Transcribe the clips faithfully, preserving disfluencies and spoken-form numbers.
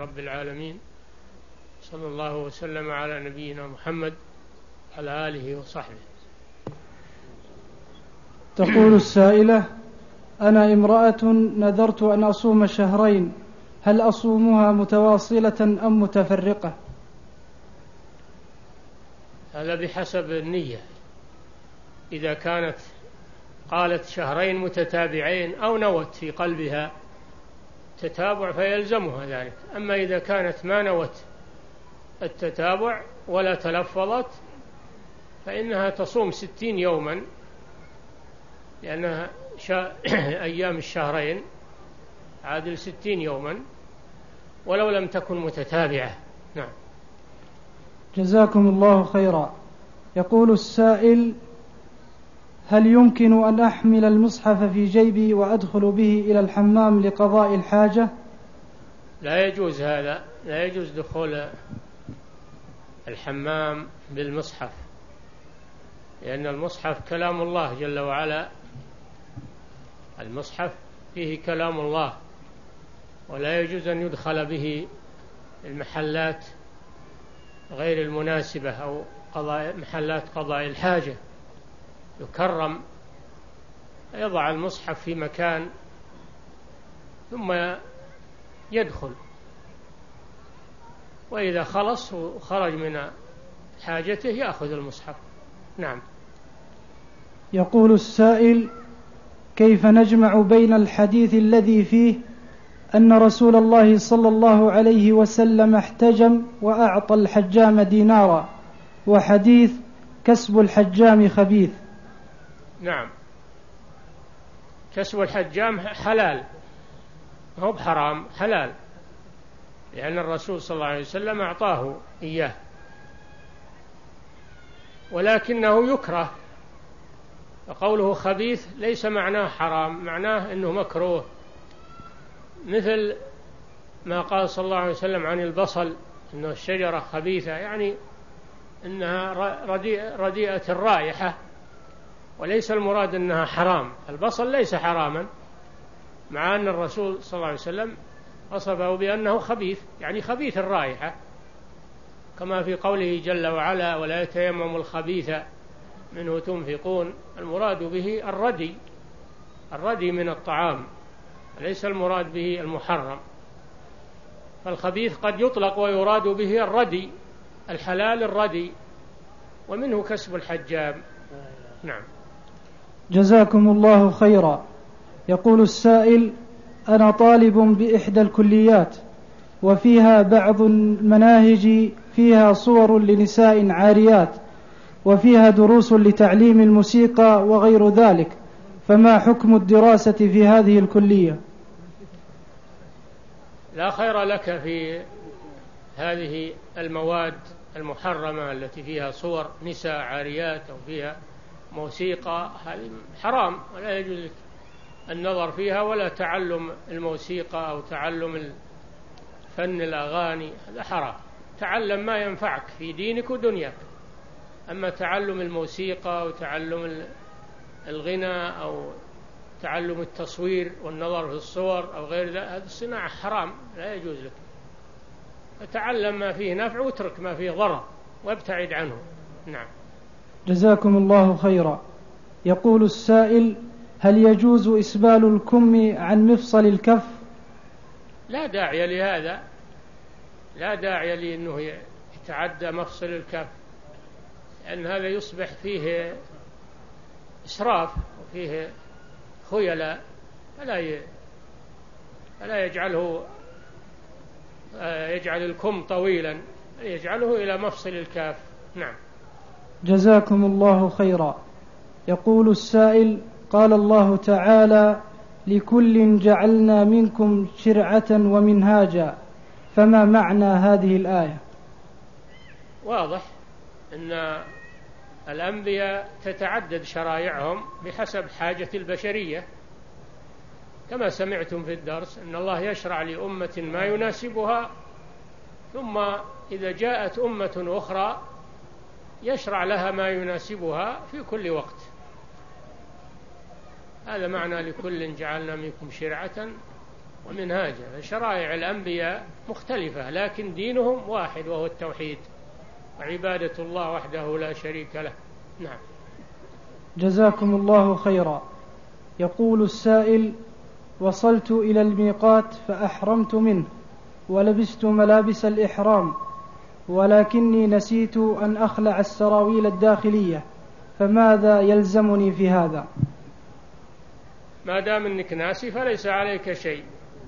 رب العالمين، صلى الله وسلم على نبينا محمد على آله وصحبه. تقول السائلة: أنا امرأة نذرت أن أصوم شهرين، هل أصومها متواصلة أم متفرقة؟ هذا بحسب النية، إذا كانت قالت شهرين متتابعين أو نوت في قلبها تتابع فيلزمها ذلك. أما إذا كانت ما نوت التتابع ولا تلفظت فإنها تصوم ستين يوما، لأنها شا... أيام الشهرين عادل ستين يوما ولو لم تكن متتابعة. نعم. جزاكم الله خيرا. يقول السائل: هل يمكن أن أحمل المصحف في جيبي وأدخل به إلى الحمام لقضاء الحاجة؟ لا يجوز هذا، لا يجوز دخول الحمام بالمصحف، لأن المصحف كلام الله جل وعلا، المصحف فيه كلام الله، ولا يجوز أن يدخل به المحلات غير المناسبة أو قضاء محلات قضاء الحاجة. يكرم، يضع المصحف في مكان ثم يدخل، وإذا خلص وخرج من حاجته يأخذ المصحف. نعم. يقول السائل: كيف نجمع بين الحديث الذي فيه أن رسول الله صلى الله عليه وسلم احتجم وأعطى الحجام دينارا وحديث كسب الحجام خبيث؟ نعم، كسب الحجام حلال، ما هو بحرام، حلال، لأن الرسول صلى الله عليه وسلم أعطاه إياه، ولكنه يكره. وقوله خبيث ليس معناه حرام، معناه أنه مكروه، مثل ما قال صلى الله عليه وسلم عن البصل أنه الشجرة خبيثة، يعني أنها رديئة الرائحة، وليس المراد أنها حرام. البصل ليس حراما، مع أن الرسول صلى الله عليه وسلم وصفه بأنه خبيث، يعني خبيث الرائحة، كما في قوله جل وعلا: ولا يتيمموا الخبيث منه تنفقون. المراد به الردي، الردي من الطعام، ليس المراد به المحرم. فالخبيث قد يطلق ويراد به الردي، الحلال الردي، ومنه كسب الحجام. نعم. جزاكم الله خيرا. يقول السائل: أنا طالب بإحدى الكليات، وفيها بعض المناهج فيها صور لنساء عاريات، وفيها دروس لتعليم الموسيقى وغير ذلك، فما حكم الدراسة في هذه الكلية؟ لا خير لك في هذه المواد المحرمة التي فيها صور نساء عاريات أو فيها موسيقى، هذه حرام، ولا يجوز النظر فيها ولا تعلم الموسيقى أو تعلم فن الأغاني، هذا حرام. تعلم ما ينفعك في دينك ودنياك، أما تعلم الموسيقى وتعلم الغنى أو تعلم التصوير والنظر في الصور أو غير ذلك، هذه الصناعة حرام، لا يجوز لك. فتعلم ما فيه نفع واترك ما فيه ضرر وابتعد عنه. نعم. جزاكم الله خيرا. يقول السائل: هل يجوز إسبال الكم عن مفصل الكف؟ لا داعي لهذا، لا داعي لأنه يتعدى مفصل الكف، لأن هذا يصبح فيه إسراف وفيه خيلاء، فلا فلا يجعله يجعل الكم طويلا، يجعله إلى مفصل الكاف. نعم. جزاكم الله خيرا. يقول السائل: قال الله تعالى: لكل جعلنا منكم شرعة ومنهاجا، فما معنى هذه الآية؟ واضح أن الأنبياء تتعدد شرائعهم بحسب حاجة البشرية، كما سمعتم في الدرس أن الله يشرع لأمة ما يناسبها، ثم إذا جاءت أمة أخرى يشرع لها ما يناسبها في كل وقت. هذا معنى لكل جعلنا منكم شرعة ومنهاجه. شرائع الأنبياء مختلفة لكن دينهم واحد وهو التوحيد وعبادة الله وحده لا شريك له. نعم. جزاكم الله خيرا. يقول السائل: وصلت إلى الميقات فأحرمت منه ولبست ملابس الإحرام ولكني نسيت أن أخلع السراويل الداخلية، فماذا يلزمني في هذا؟ ما دام أنك ناسي فليس عليك شيء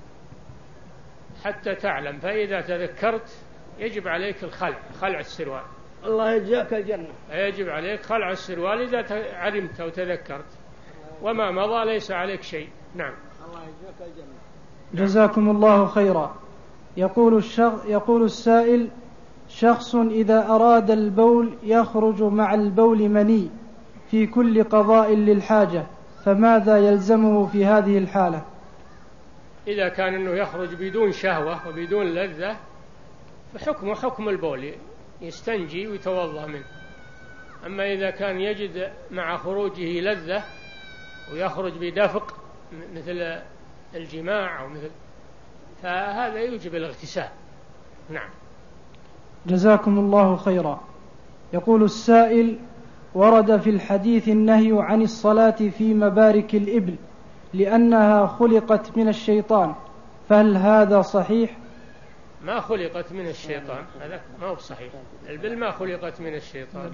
حتى تعلم، فإذا تذكرت يجب عليك الخلع، خلع السروال. الله يجزاك الجنة. يجب عليك خلع السروال إذا علمت أو تذكرت، وما مضى ليس عليك شيء. نعم. الله يجزاك الجنة. جزاكم الله خيرا. يقول, الشغ... يقول السائل: شخص إذا أراد البول يخرج مع البول مني في كل قضاء للحاجة، فماذا يلزمه في هذه الحالة؟ إذا كان أنه يخرج بدون شهوة وبدون لذة فحكمه حكم البول، يستنجي ويتوضأ منه. أما إذا كان يجد مع خروجه لذة ويخرج بدفق مثل الجماع أو مثل، فهذا يوجب الاغتسال. نعم. جزاكم الله خيرا. يقول السائل: ورد في الحديث النهي عن الصلاة في مبارك الإبل لأنها خلقت من الشيطان، فهل هذا صحيح؟ ما خلقت من الشيطان، هذا ما هو صحيح. الإبل ما خلقت من الشيطان،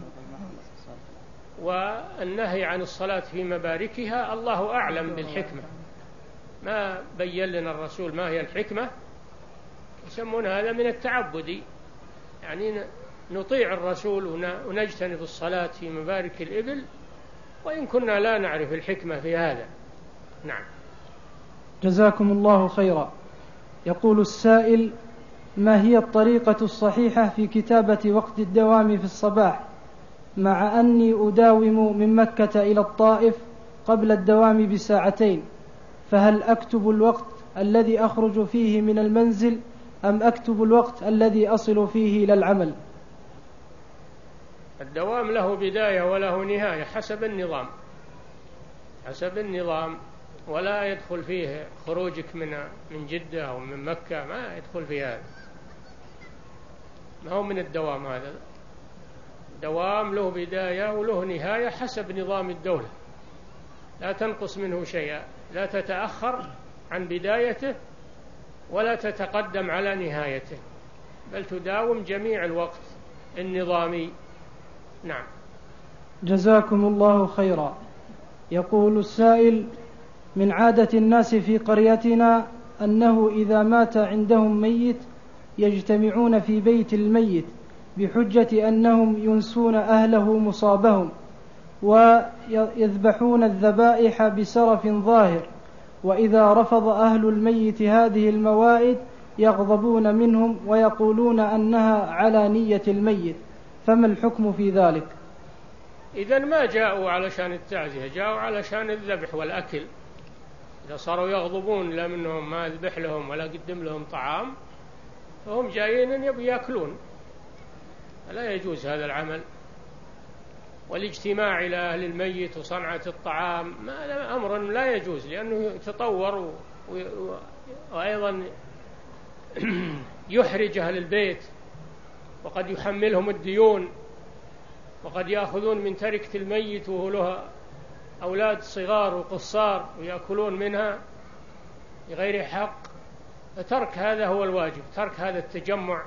والنهي عن الصلاة في مباركها الله أعلم بالحكمة، ما بين لنا الرسول ما هي الحكمة. يسمون هذا من التعبد، يعني نطيع الرسول ونجتنب الصلاة في مبارك الإبل وإن كنا لا نعرف الحكمة في هذا. نعم. جزاكم الله خيرا. يقول السائل: ما هي الطريقة الصحيحة في كتابة وقت الدوام في الصباح، مع أني أداوم من مكة إلى الطائف قبل الدوام بساعتين، فهل أكتب الوقت الذي أخرج فيه من المنزل أم أكتب الوقت الذي أصل فيه إلى العمل؟ الدوام له بداية وله نهاية حسب النظام، حسب النظام، ولا يدخل فيه خروجك من من جدة أو من مكة، ما يدخل في هذا، ما هو من الدوام. هذا دوام له بداية وله نهاية حسب نظام الدولة، لا تنقص منه شيئا، لا تتأخر عن بدايته ولا تتقدم على نهايته، بل تداوم جميع الوقت النظامي. نعم. جزاكم الله خيرا. يقول السائل: من عادة الناس في قريتنا أنه إذا مات عندهم ميت يجتمعون في بيت الميت بحجة أنهم ينسون أهله مصابهم ويذبحون الذبائح بسرف ظاهر، وإذا رفض أهل الميت هذه الموائد يغضبون منهم ويقولون أنها على نية الميت، فما الحكم في ذلك؟ إذن ما جاءوا علشان التعزية، جاءوا علشان الذبح والأكل. إذا صاروا يغضبون لمنهم ما ذبح لهم ولا قدم لهم طعام فهم جايين يبي يأكلون، لا يجوز هذا العمل. والاجتماع إلى أهل الميت وصنعة الطعام ما أمر لا يجوز، لأنه يتطور وأيضا يحرج أهل البيت وقد يحملهم الديون، وقد يأخذون من تركة الميت وهو له أولاد صغار وقصار ويأكلون منها بغير حق. فترك هذا هو الواجب، ترك هذا التجمع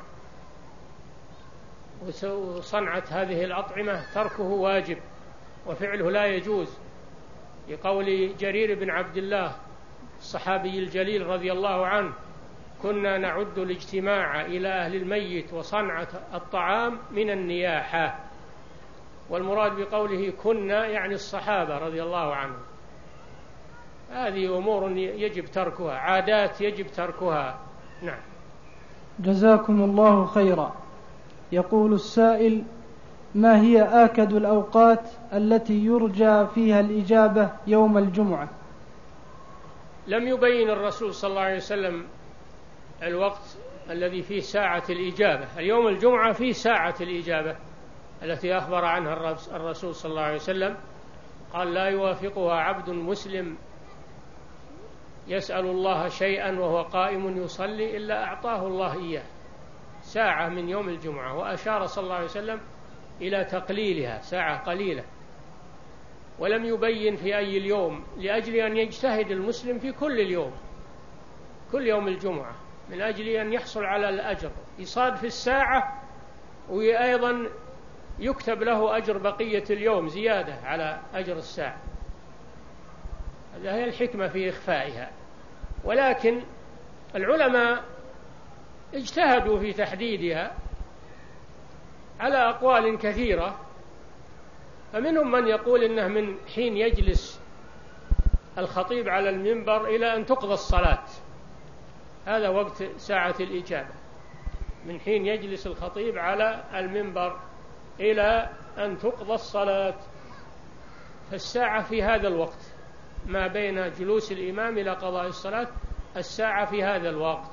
وصنعة هذه الأطعمة تركه واجب وفعله لا يجوز، لقول جرير بن عبد الله الصحابي الجليل رضي الله عنه: كنا نعد الاجتماع إلى أهل الميت وصنعة الطعام من النياحة. والمراد بقوله كنا يعني الصحابة رضي الله عنهم. هذه أمور يجب تركها، عادات يجب تركها. نعم. جزاكم الله خيرا. يقول السائل: ما هي آكد الأوقات التي يرجى فيها الإجابة يوم الجمعة؟ لم يبين الرسول صلى الله عليه وسلم الوقت الذي فيه ساعة الإجابة. اليوم الجمعة فيه ساعة الإجابة التي أخبر عنها الرسول صلى الله عليه وسلم، قال: لا يوافقها عبد مسلم يسأل الله شيئا وهو قائم يصلي إلا أعطاه الله إياه، ساعة من يوم الجمعة. وأشار صلى الله عليه وسلم إلى تقليلها، ساعة قليلة، ولم يبين في أي اليوم، لأجل أن يجتهد المسلم في كل اليوم، كل يوم الجمعة، من أجل أن يحصل على الأجر، يصاد في الساعة، وأيضا يكتب له أجر بقية اليوم زيادة على أجر الساعة. هذه هي الحكمة في إخفائها. ولكن العلماء اجتهدوا في تحديدها على أقوال كثيرة، فمنهم من يقول إنه من حين يجلس الخطيب على المنبر إلى أن تقضى الصلاة، هذا وقت ساعة الإجابة، من حين يجلس الخطيب على المنبر إلى أن تقضى الصلاة، فالساعة في هذا الوقت ما بين جلوس الإمام إلى قضاء الصلاة، الساعة في هذا الوقت،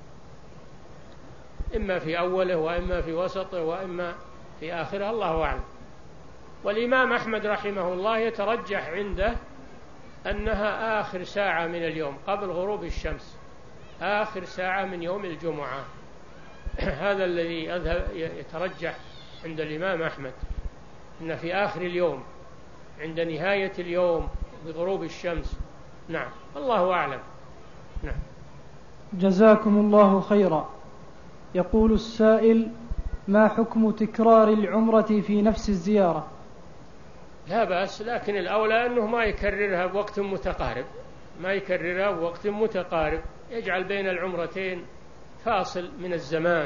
إما في أوله وإما في وسطه وإما في آخره، الله أعلم. والإمام أحمد رحمه الله يترجح عنده أنها آخر ساعة من اليوم قبل غروب الشمس، آخر ساعة من يوم الجمعة. هذا الذي يترجح عند الإمام أحمد، أن في آخر اليوم عند نهاية اليوم بغروب الشمس. نعم، الله أعلم. نعم. جزاكم الله خيرا. يقول السائل: ما حكم تكرار العمرة في نفس الزيارة؟ لا بأس، لكن الأولى أنه ما يكررها بوقت متقارب، ما يكررها بوقت متقارب، يجعل بين العمرتين فاصل من الزمان.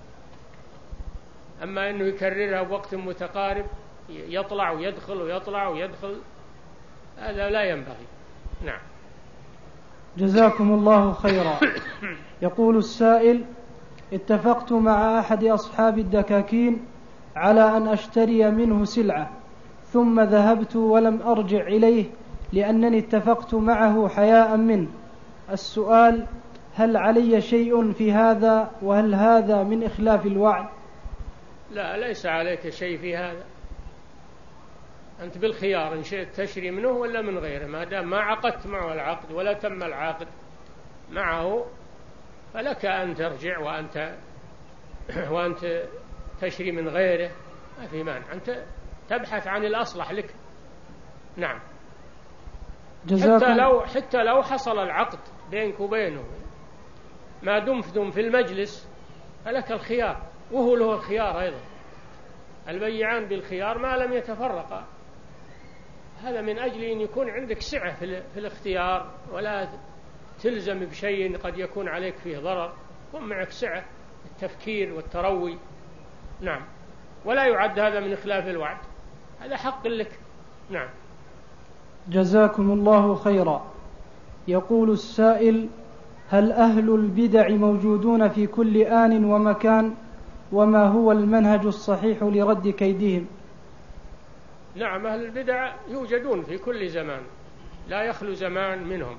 أما أنه يكررها بوقت متقارب، يطلع ويدخل ويطلع ويدخل، هذا لا ينبغي. نعم. جزاكم الله خيرا. يقول السائل: اتفقت مع أحد أصحاب الدكاكين على أن أشتري منه سلعة، ثم ذهبت ولم أرجع إليه لأنني اتفقت معه حياء منه. السؤال: هل علي شيء في هذا، وهل هذا من إخلاف الوعد؟ لا، ليس عليك شيء في هذا، أنت بالخيار إن شئت تشري منه ولا من غيره، ما دام ما عقدت معه العقد ولا تم العقد معه، فلك أن ترجع وأنت وأنت تشري من غيره، ما في مانع، أنت تبحث عن الأصلح لك. نعم. حتى لو حتى لو حصل العقد بينك وبينه، ما دمتم في المجلس فلك الخيار، وهو له الخيار أيضا، البيعان بالخيار ما لم يتفرقا. هذا من أجل أن يكون عندك سعة في الاختيار، ولا تلزم بشيء قد يكون عليك فيه ضرر، يكون معك سعة التفكير والتروي. نعم. ولا يعد هذا من إخلاف الوعد، هذا حق لك. نعم. جزاكم الله خيرا. يقول السائل: هل أهل البدع موجودون في كل آن ومكان، وما هو المنهج الصحيح لرد كيدهم؟ نعم، أهل البدع يوجدون في كل زمان، لا يخلو زمان منهم،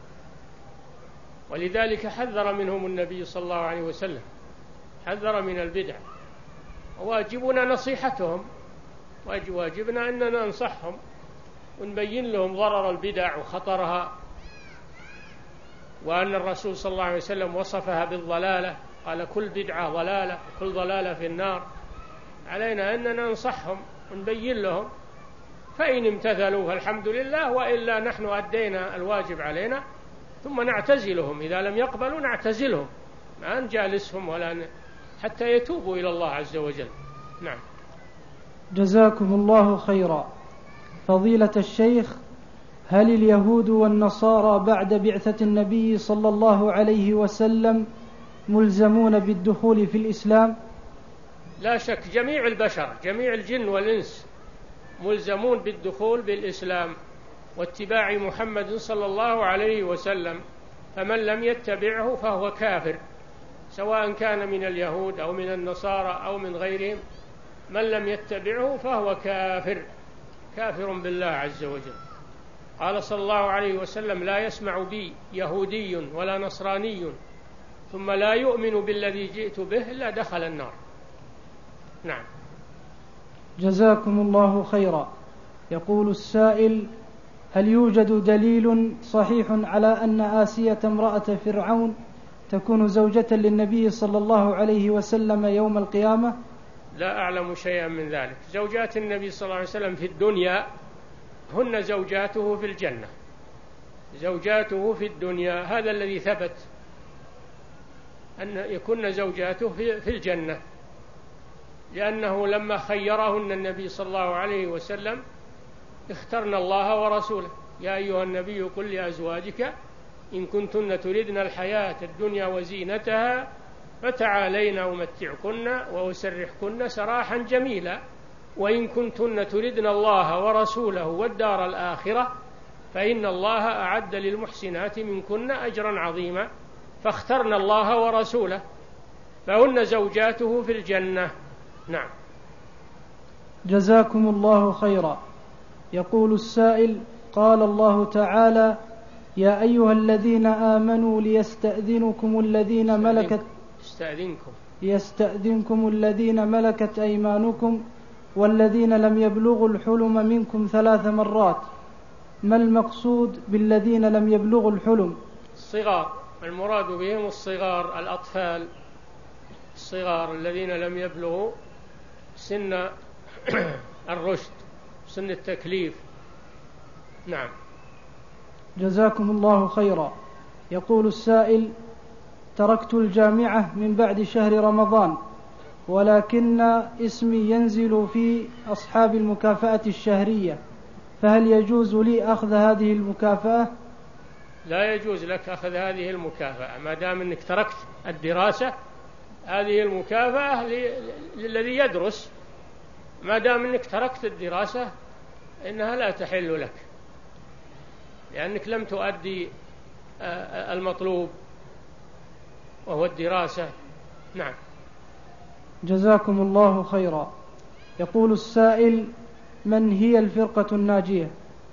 ولذلك حذر منهم النبي صلى الله عليه وسلم، حذر من البدع، وواجبنا نصيحتهم، واجبنا أننا ننصحهم ونبين لهم ضرر البدع وخطرها، وأن الرسول صلى الله عليه وسلم وصفها بالضلالة، قال كل بدعة ضلالة وكل ضلالة في النار. علينا أننا ننصحهم ونبين لهم، فإن امتثلوا فالحمد لله، وإلا نحن أدينا الواجب علينا، ثم نعتزلهم. إذا لم يقبلوا نعتزلهم، ما نجالسهم ولا ن... حتى يتوبوا إلى الله عز وجل. نعم. جزاكم الله خيرا. فضيلة الشيخ، هل اليهود والنصارى بعد بعثة النبي صلى الله عليه وسلم ملزمون بالدخول في الإسلام؟ لا شك، جميع البشر، جميع الجن والإنس ملزمون بالدخول بالإسلام واتباع محمد صلى الله عليه وسلم، فمن لم يتبعه فهو كافر، سواء كان من اليهود أو من النصارى أو من غيرهم، من لم يتبعه فهو كافر، كافر بالله عز وجل. قال صلى الله عليه وسلم: لا يسمع بي يهودي ولا نصراني ثم لا يؤمن بالذي جئت به إلا دخل النار. نعم. جزاكم الله خيرا. يقول السائل: هل يوجد دليل صحيح على أن آسية امرأة فرعون تكون زوجة للنبي صلى الله عليه وسلم يوم القيامة؟ لا أعلم شيئا من ذلك. زوجات النبي صلى الله عليه وسلم في الدنيا هن زوجاته في الجنة، زوجاته في الدنيا هذا الذي ثبت، أن يكون زوجاته في الجنة، لأنه لما خيرهن النبي صلى الله عليه وسلم اخترنا الله ورسوله. يا أيها النبي قل لأزواجك إن كنتن تردن الحياة الدنيا وزينتها فتعالين أمتعكن وأسرحكن سراحا جميلا، وإن كنتن تردن الله ورسوله والدار الآخرة فإن الله أعد للمحسنات منكن أجرا عظيما. فاخترنا الله ورسوله فهن زوجاته في الجنة. نعم. جزاكم الله خيرا. يقول السائل: قال الله تعالى: يا أيها الذين آمنوا ليستأذنكم الذين ملكت يستأذنكم ليستأذنكم الذين ملكت أيمانكم والذين لم يبلغوا الحلم منكم ثلاث مرات. ما المقصود بالذين لم يبلغوا الحلم؟ الصغار، المراد بهم الصغار، الأطفال الصغار الذين لم يبلغوا سن الرشد، سن التكليف. نعم. جزاكم الله خيرا. يقول السائل: تركت الجامعة من بعد شهر رمضان، ولكن اسمي ينزل في أصحاب المكافأة الشهرية، فهل يجوز لي أخذ هذه المكافأة؟ لا يجوز لك أخذ هذه المكافأة ما دام أنك تركت الدراسة. هذه المكافأة للذي يدرس، ما دام أنك تركت الدراسة إنها لا تحل لك، لأنك لم تؤدي المطلوب وهو الدراسة. نعم. جزاكم الله خيرا. يقول السائل: من هي الفرقة الناجية؟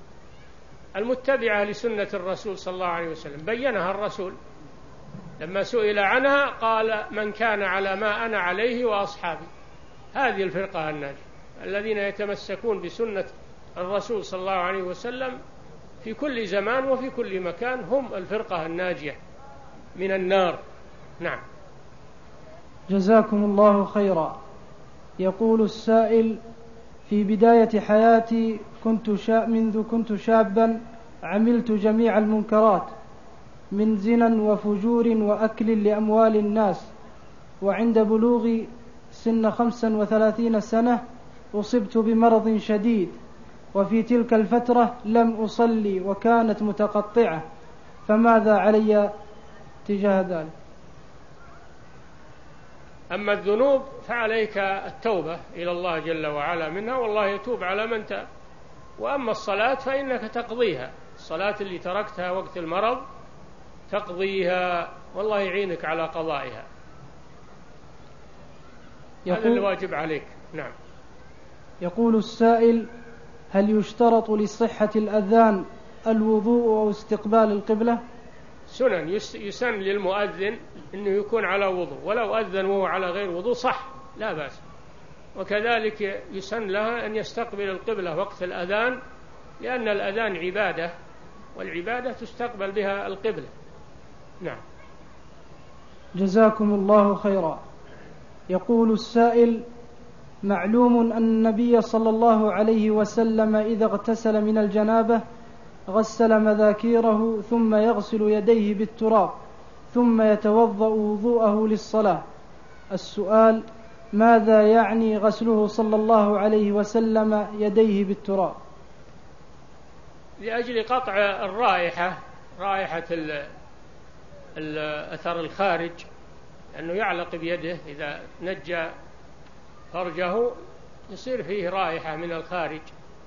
المتبعة لسنة الرسول صلى الله عليه وسلم، بينها الرسول لما سئل عنها قال: من كان على ما أنا عليه وأصحابي. هذه الفرقة الناجية، الذين يتمسكون بسنة الرسول صلى الله عليه وسلم في كل زمان وفي كل مكان، هم الفرقة الناجية من النار. نعم. جزاكم الله خيرا. يقول السائل: في بداية حياتي كنت شا منذ كنت شابا عملت جميع المنكرات من زنا وفجور وأكل لأموال الناس، وعند بلوغ سن خمسا وثلاثين سنة أصبت بمرض شديد، وفي تلك الفترة لم أصلي وكانت متقطعة، فماذا علي تجاه ذلك؟ أما الذنوب فعليك التوبة إلى الله جل وعلا منها، والله يتوب على من تاب. وأما الصلاة فإنك تقضيها، الصلاة اللي تركتها وقت المرض تقضيها، والله يعينك على قضائها. هذا الواجب عليك. نعم. يقول السائل: هل يشترط لصحة الأذان الوضوء أو استقبال القبلة؟ سنن، يسن للمؤذن أنه يكون على وضوء، ولو أذن وهو على غير وضوء صح لا بأس. وكذلك يسن لها أن يستقبل القبلة وقت الأذان، لأن الأذان عبادة، والعبادة تستقبل بها القبلة. نعم. جزاكم الله خيرا. يقول السائل: معلوم أن النبي صلى الله عليه وسلم إذا اغتسل من الجنابة غسل مذاكيره ثم يغسل يديه بالتراب ثم يتوضأ وضوءه للصلاة. السؤال: ماذا يعني غسله صلى الله عليه وسلم يديه بالتراب؟ لأجل قطع الرائحة، رائحة الأثر الخارج، أنه يعلق بيده إذا نجى فرجه يصير فيه رائحة من الخارج،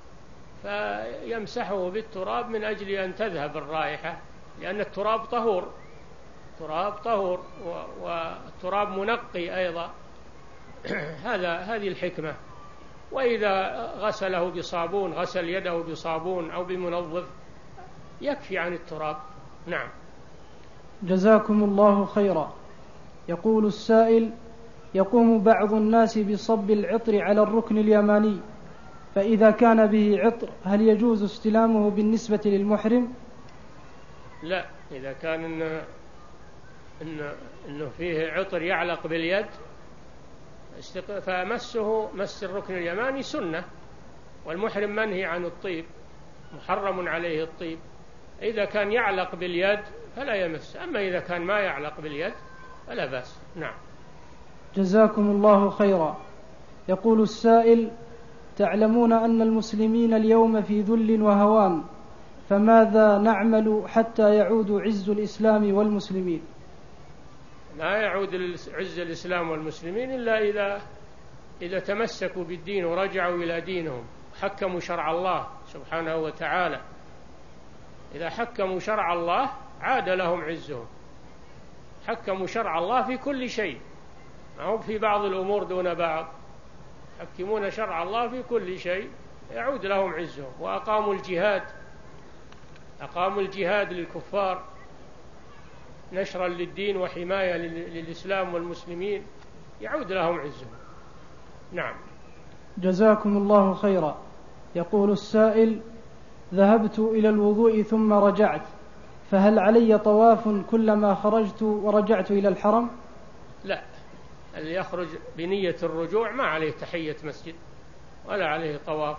فيمسحه بالتراب من أجل أن تذهب الرائحة، لأن التراب طهور، التراب طهور والتراب منقي أيضا. هذا هذه الحكمة. وإذا غسله بصابون، غسل يده بصابون أو بمنظف، يكفي عن التراب. نعم. جزاكم الله خيرا. يقول السائل: يقوم بعض الناس بصب العطر على الركن اليماني، فإذا كان به عطر هل يجوز استلامه بالنسبة للمحرم؟ لا، إذا كان إنه, إنه, إنه فيه عطر يعلق باليد فمسه مس الركن اليماني سنة، والمحرم منهي عن الطيب، محرم عليه الطيب. إذا كان يعلق باليد فلا يمس، أما إذا كان ما يعلق باليد فلا بأس. نعم. جزاكم الله خيرا. يقول السائل: تعلمون أن المسلمين اليوم في ذل وهوان، فماذا نعمل حتى يعود عز الإسلام والمسلمين؟ لا يعود عز الإسلام والمسلمين إلا إذا إذا تمسكوا بالدين ورجعوا إلى دينهم حكموا شرع الله سبحانه وتعالى. إذا حكموا شرع الله عاد لهم عزهم. حكموا شرع الله في كل شيء، ما هو في بعض الأمور دون بعض، يحكمون شرع الله في كل شيء يعود لهم عزهم. وأقاموا الجهاد، أقاموا الجهاد للكفار نشرا للدين وحماية للإسلام والمسلمين، يعود لهم عزهم. نعم. جزاكم الله خيرا. يقول السائل: ذهبت إلى الوضوء ثم رجعت، فهل علي طواف كلما خرجت ورجعت إلى الحرم؟ لا، اللي يخرج بنية الرجوع ما عليه تحية مسجد ولا عليه طواف،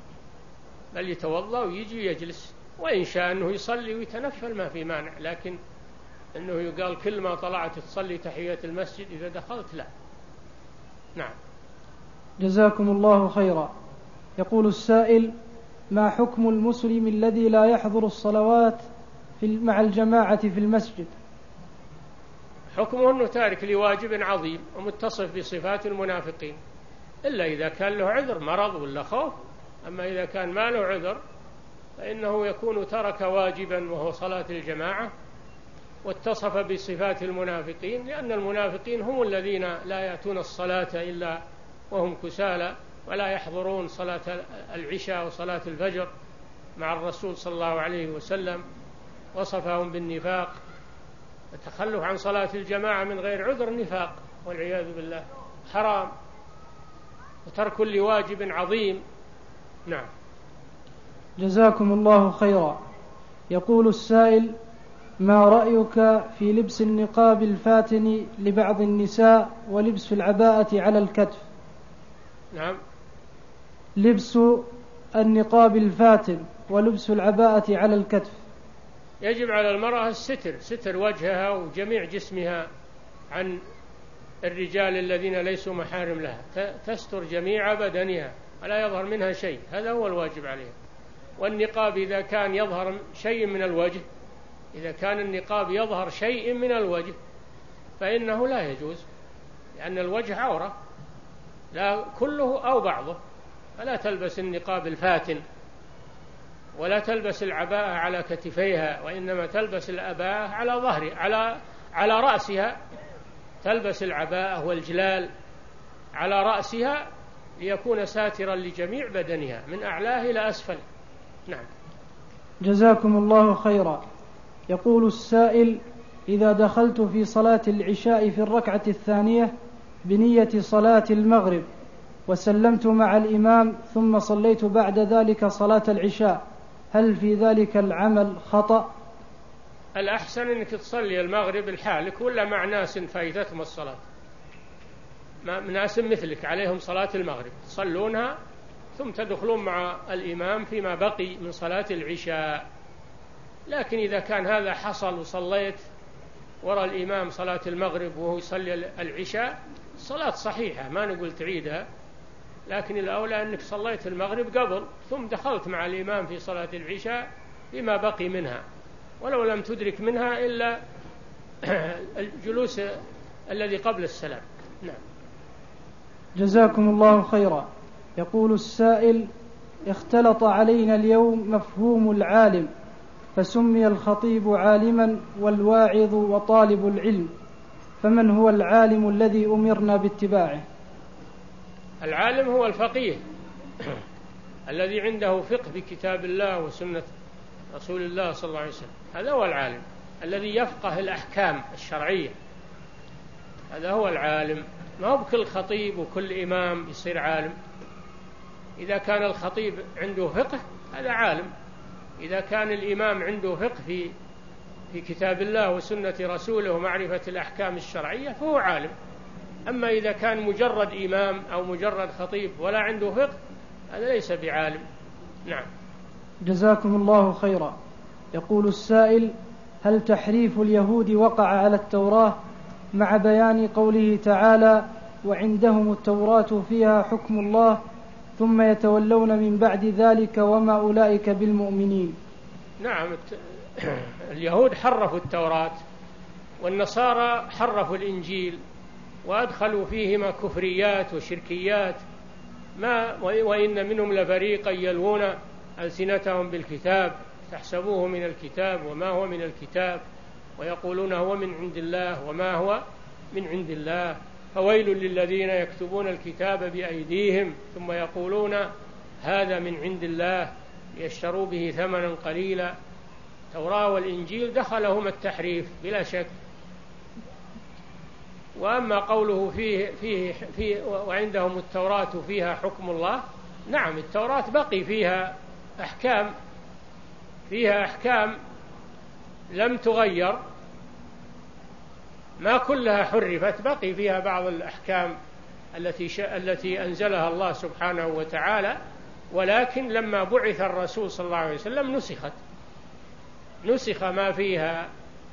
بل يتوضأ ويجي يجلس، وإن شاء أنه يصلي ويتنفل ما في مانع، لكن أنه يقال كل ما طلعت تصلي تحية المسجد إذا دخلت لا. نعم. جزاكم الله خيرا. يقول السائل: ما حكم المسلم الذي لا يحضر الصلوات في مع الجماعة في المسجد؟ حكمه أنه تارك لواجب عظيم ومتصف بصفات المنافقين، إلا إذا كان له عذر مرض ولا خوف. أما إذا كان ما له عذر فإنه يكون ترك واجبا وهو صلاة الجماعة، واتصف بصفات المنافقين، لأن المنافقين هم الذين لا يأتون الصلاة إلا وهم كسالى، ولا يحضرون صلاة العشاء وصلاة الفجر مع الرسول صلى الله عليه وسلم، وصفهم بالنفاق. التخلف عن صلاة الجماعة من غير عذر نفاق والعياذ بالله، حرام وترك لواجب عظيم. نعم. جزاكم الله خيرا. يقول السائل: ما رأيك في لبس النقاب الفاتن لبعض النساء ولبس العباءة على الكتف؟ نعم. لبس النقاب الفاتن ولبس العباءة على الكتف. يجب على المرأة الستر، ستر وجهها وجميع جسمها عن الرجال الذين ليسوا محارم لها، تستر جميع بدنها ولا يظهر منها شيء، هذا هو الواجب عليها. والنقاب إذا كان يظهر شيء من الوجه، إذا كان النقاب يظهر شيء من الوجه فإنه لا يجوز، لأن الوجه عورة، لا كله أو بعضه. فلا تلبس النقاب الفاتن ولا تلبس العباءة على كتفيها، وإنما تلبس العباءة على ظهر على على رأسها، تلبس العباءة والجلال على رأسها ليكون ساترا لجميع بدنها من أعلاه إلى أسفل. نعم. جزاكم الله خيرا. يقول السائل: إذا دخلت في صلاة العشاء في الركعة الثانية بنية صلاة المغرب وسلمت مع الإمام ثم صليت بعد ذلك صلاة العشاء، هل في ذلك العمل خطأ؟ الأحسن أنك تصلي المغرب لحالك ولا مع ناس فايتتهم الصلاة، ناس مثلك عليهم صلاة المغرب تصلونها ثم تدخلون مع الإمام فيما بقي من صلاة العشاء. لكن إذا كان هذا حصل وصليت وراء الإمام صلاة المغرب وهو يصلي العشاء، الصلاة صحيحة ما نقول تعيدها، لكن الأولى أنك صليت المغرب قبل ثم دخلت مع الإمام في صلاة العشاء بما بقي منها، ولو لم تدرك منها إلا الجلوس الذي قبل السلام. نعم. جزاكم الله خيرا. يقول السائل: اختلط علينا اليوم مفهوم العالم، فسمي الخطيب عالما والواعظ وطالب العلم، فمن هو العالم الذي أمرنا باتباعه؟ العالم هو الفقيه الذي عنده فقه بكتاب الله وسنة رسول الله صلى الله عليه وسلم، هذا هو العالم الذي يفقه الأحكام الشرعية، هذا هو العالم. ما هو بكل خطيب وكل إمام يصير عالم، إذا كان الخطيب عنده فقه هذا عالم، إذا كان الإمام عنده فقه في في كتاب الله وسنة رسوله ومعرفة الأحكام الشرعية فهو عالم. أما إذا كان مجرد إمام أو مجرد خطيب ولا عنده فقه هذا ليس بعالم. نعم. جزاكم الله خيرا. يقول السائل: هل تحريف اليهود وقع على التوراة مع بيان قوله تعالى: وعندهم التوراة فيها حكم الله ثم يتولون من بعد ذلك وما أولئك بالمؤمنين؟ نعم، اليهود حرفوا التوراة والنصارى حرفوا الإنجيل وأدخلوا فيهما كفريات وشركيات، ما وإن منهم لفريقا يلوون ألسنتهم بالكتاب تحسبوه من الكتاب وما هو من الكتاب ويقولون هو من عند الله وما هو من عند الله، فويل للذين يكتبون الكتاب بأيديهم ثم يقولون هذا من عند الله ليشتروا به ثمنا قليلا. التوراة والإنجيل دخلهما التحريف بلا شك. وأما قوله فيه, فيه, فيه وعندهم التوراة فيها حكم الله، نعم التوراة بقي فيها أحكام فيها أحكام لم تغير، ما كلها حرفت، بقي فيها بعض الأحكام التي التي أنزلها الله سبحانه وتعالى، ولكن لما بعث الرسول صلى الله عليه وسلم نسخت نسخ ما فيها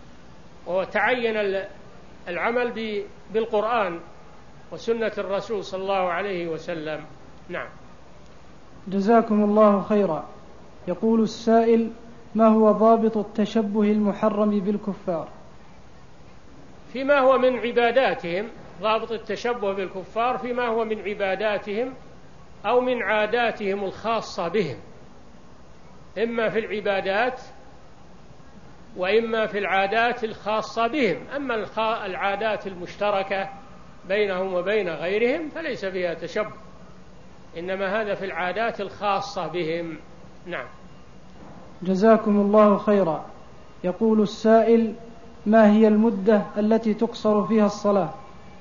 وتعين العمل بالقرآن وسنة الرسول صلى الله عليه وسلم. نعم. جزاكم الله خيرا. يقول السائل: ما هو ضابط التشبه المحرم بالكفار؟ فيما هو من عباداتهم، ضابط التشبه بالكفار فيما هو من عباداتهم أو من عاداتهم الخاصة بهم، إما في العبادات وإما في العادات الخاصة بهم. أما العادات المشتركة بينهم وبين غيرهم فليس فيها تشبه، إنما هذا في العادات الخاصة بهم. نعم. جزاكم الله خيرا. يقول السائل: ما هي المدة التي تقصر فيها الصلاة؟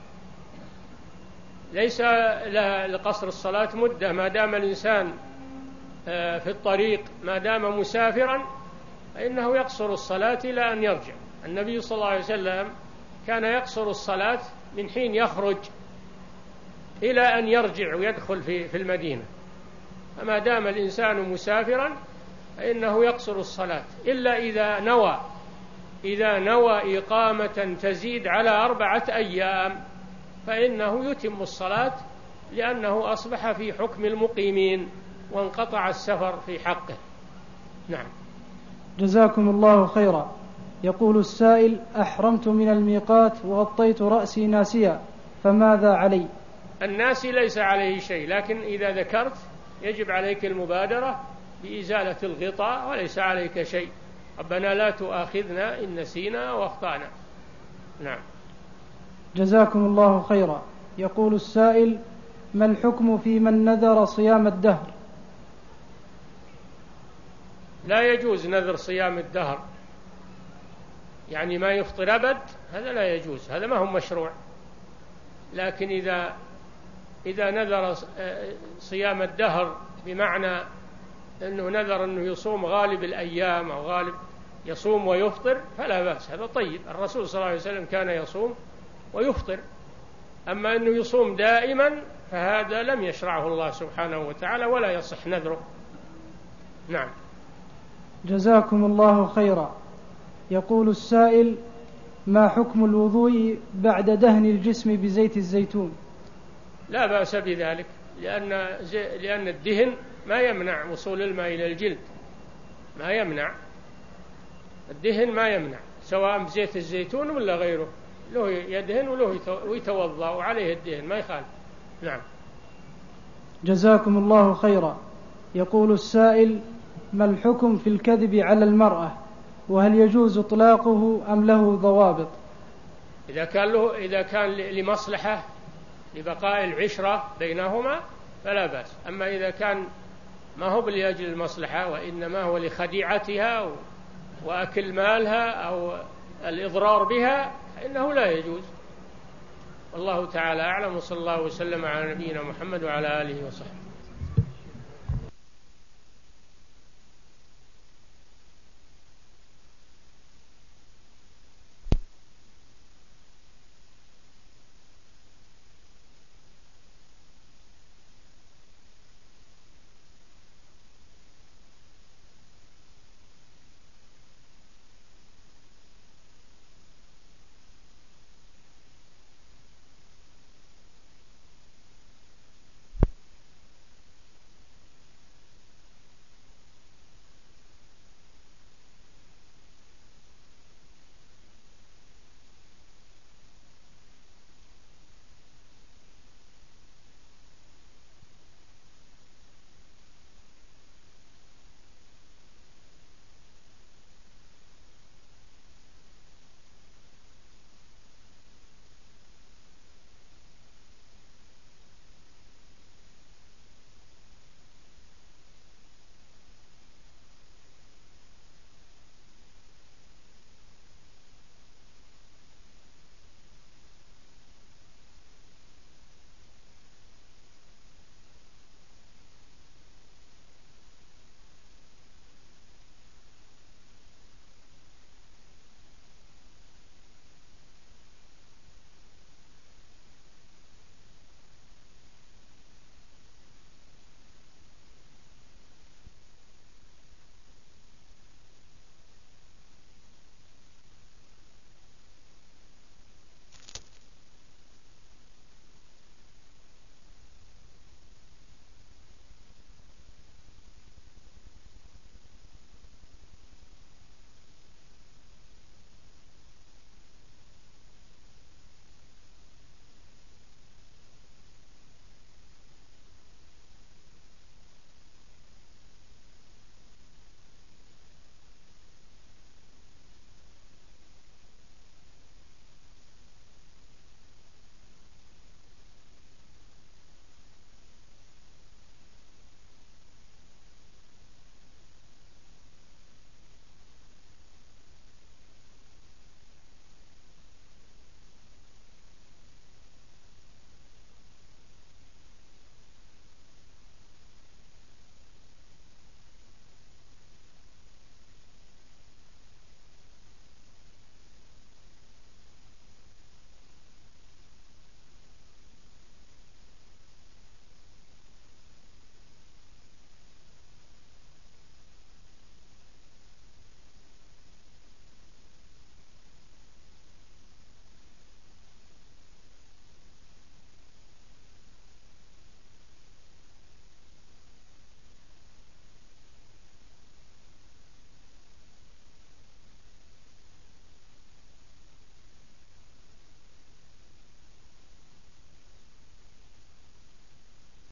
ليس لها لقصر الصلاة مدة، ما دام الإنسان في الطريق، ما دام مسافرا فإنه يقصر الصلاة إلى أن يرجع. النبي صلى الله عليه وسلم كان يقصر الصلاة من حين يخرج إلى أن يرجع ويدخل في في المدينة. فما دام الإنسان مسافرا فإنه يقصر الصلاة، إلا إذا نوى إذا نوى إقامة تزيد على أربعة أيام فإنه يتم الصلاة، لأنه أصبح في حكم المقيمين وانقطع السفر في حقه. نعم. جزاكم الله خيرا. يقول السائل: أحرمت من الميقات وغطيت رأسي ناسيا فماذا علي؟ الناسي ليس عليه شيء، لكن إذا ذكرت يجب عليك المبادرة بإزالة الغطاء وليس عليك شيء. ربنا لا تؤاخذنا إن نسينا واخطأنا. نعم. جزاكم الله خيرا. يقول السائل: ما الحكم في من نذر صيام الدهر؟ لا يجوز نذر صيام الدهر، يعني ما يفطر أبد، هذا لا يجوز، هذا ما هو مشروع. لكن إذا إذا نذر صيام الدهر بمعنى أنه نذر أنه يصوم غالب الأيام أو غالب يصوم ويفطر فلا بأس، هذا طيب. الرسول صلى الله عليه وسلم كان يصوم ويفطر. أما أنه يصوم دائما فهذا لم يشرعه الله سبحانه وتعالى ولا يصح نذره. نعم. جزاكم الله خيرا. يقول السائل: ما حكم الوضوء بعد دهن الجسم بزيت الزيتون؟ لا بأس بذلك، لأن لأن الدهن ما يمنع وصول الماء إلى الجلد، ما يمنع الدهن، ما يمنع، سواء بزيت الزيتون ولا غيره، له يدهن وله يتوضأ وعليه الدهن، ما يخالف. نعم. جزاكم الله خيرا. يقول السائل: ما الحكم في الكذب على المرأة، وهل يجوز إطلاقه أم له ضوابط؟ إذا كان له إذا كان لمصلحة لبقاء العشرة بينهما فلا بأس. أما إذا كان ما هو لأجل المصلحة وإنما هو لخديعتها وأكل مالها أو الإضرار بها فإنه لا يجوز. والله تعالى أعلم، وصلى الله وسلم على نبينا محمد وعلى آله وصحبه.